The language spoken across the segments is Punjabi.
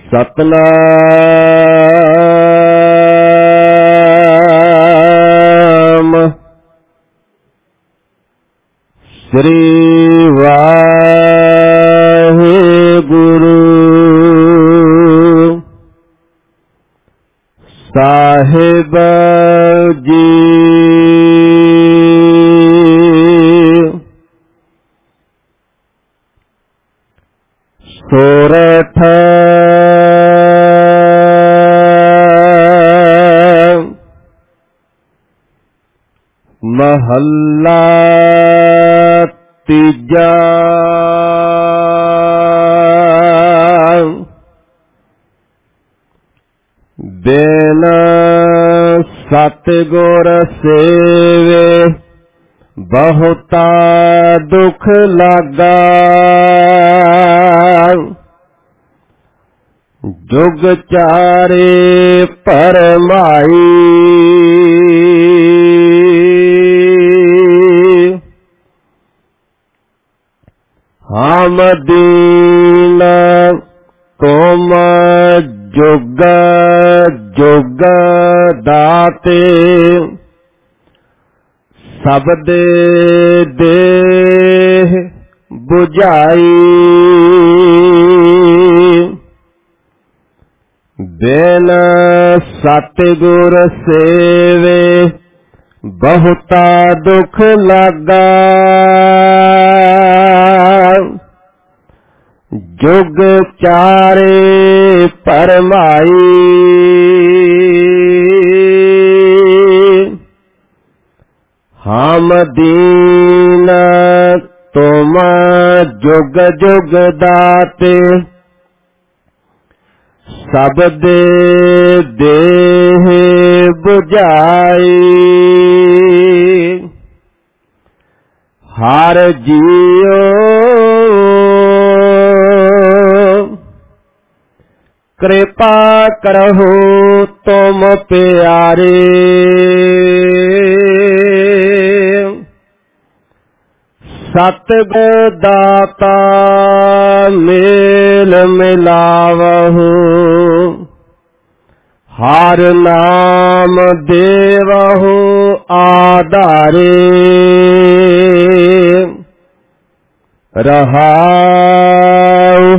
ਸਤਨਾਮ ਸ੍ਰੀ ਵਾਹਿਗੁਰੂ ਸਾਹਿਬ ਜੀ। ਸੋਰਠ ਮਹੱਲਾ ਤੀਜਾ। ਬਿਨ ਸਤਿਗੁਰ ਸੇਵੇ ਬਹੁਤਾ ਦੁਖ ਲਾਗਾ। ਜੁਗ ਚਾਰੇ ਭਰਮਾਈ ਹਮ ਦੀਨ ਤੁਮ ਜੁਗ ਜੁਗ ਦਾਤੇ। ਸਬਦੇ ਦੇਹ ਬੁਝਾਈ ਬਿਨ ਸਤਿਗੁਰ ਸੇਵੇ ਬਹੁਤਾ ਦੁਖ ਲਾਗਾ। ਜੁਗ ਚਾਰੇ ਭਰਮਾਈ ਹਮ ਦੀਨ ਤੁਮ ਜੁਗ ਜੁਗ ਦਾਤੇ। ਸਬਦੇ ਦੇਹ ਬੁਝਾਈ ਹਰ ਜੀਉ ਕਿਰਪਾ ਕਰਹੁ ਤੁਮ ਪਿਆਰੇ। ਸਤਿਗੁਰ ਦਾਤਾ ਮੇਲ ਮਿਲਾਵਹੁ। ਹਰ ਨਾਮ ਦੇਵਹੁ ਆਧਾਰੇ। ਰਹਾਉ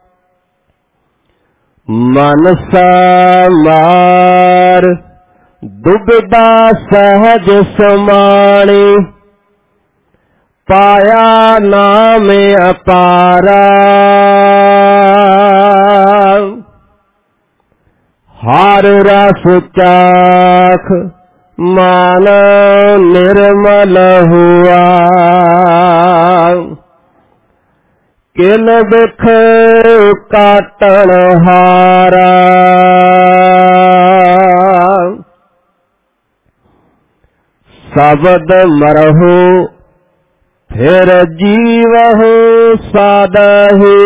ਮਨਸਾ ਮਾਰ ਦੁਬਿਧਾ ਸਹਜ ਸਮਾਣੀ। ਪਾਇਆ ਨਾਮ ਅਪਾਰਾ ਹਰ ਰਸ ਚਾਖ ਮਨ ਨਿਰਮਲ ਹੁਆ। ਕਿਲ ਬਿਖ ਕਾਟਣ ਹਾਰਾ ਸ਼ਬਦ ਮਰਹੁ ਫਿਰ ਜੀਵਹੁ ਸਾਦਹਿ।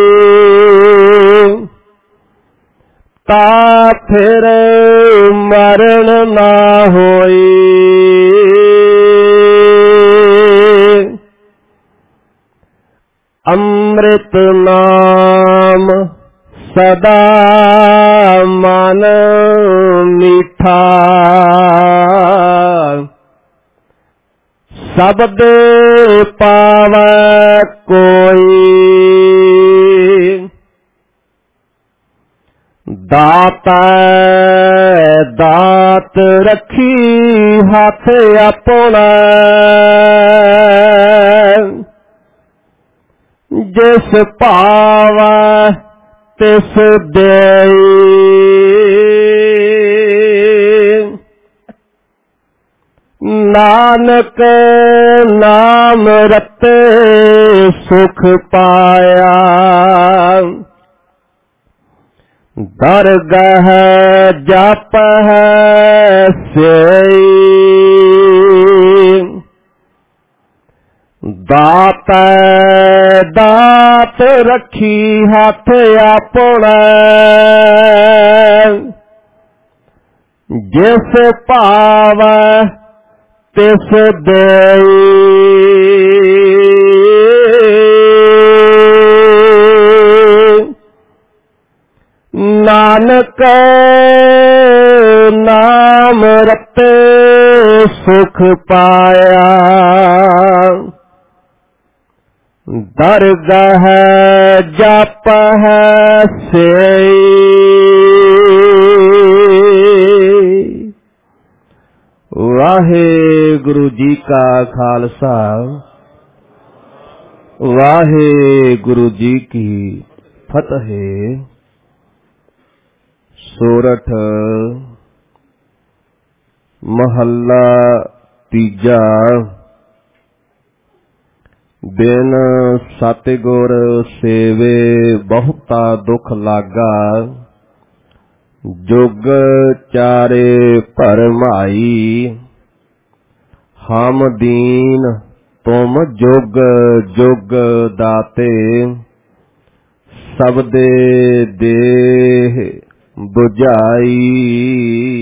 ਤਾ ਫਿਰ ਮਰਨ ਨਾ ਹੋਈ। ਅੰਮ੍ਰਿਤ ਨਾਮ ਸਦਾ ਮਨ ਮੀਠਾ। ਸਬਦੇ ਪਾਵੈ ਕੋਈ। ਦਾਤਾ ਦਾਤ ਰੱਖੀ ਹੱਥ ਆਪਣਾ। ਜਿਸ ਭਾਵੈ ਤਿਸ ਦੇਈ। ਨਾਨਕ ਨਾਮ ਰਤੇ ਸੁਖ ਪਾਇਆ। ਦਰਗਹ ਜਪਹਿ ਸਈ। ਦਾਤੈ ਦਾਤ ਰੱਖੀ ਹੱਥ ਆਪਣਾ। ਜਿਸ ਭਾਵੈ ਤਿਸ ਦੇਈ। ਨਾਨਕ ਨਾਮ ਰਤੇ ਸੁਖ ਪਾਇਆ। ਦਰਗਹ ਜਪਹ ਸਈ। ਵਾਹਿਗੁਰੂ ਜੀ ਕਾ ਖਾਲਸਾ, ਵਾਹਿਗੁਰੂ ਜੀ ਕੀ ਫਤਿਹ। ਸੋਰਠ ਮਹੱਲਾ ਤੀਜਾ। ਬਿਨ ਸਤਿਗੁਰ ਸੇਵੇ ਬਹੁਤਾ ਦੁਖ ਲਾਗਾ। ਜੁਗ ਚਾਰੇ ਭਰਮਾਈ। ਹਮ ਦੀਨ ਤੁਮ ਜੁਗ ਜੁਗ ਦਾਤੇ। ਸਬਦੇ ਦੇਹ ਬੁਝਾਈ।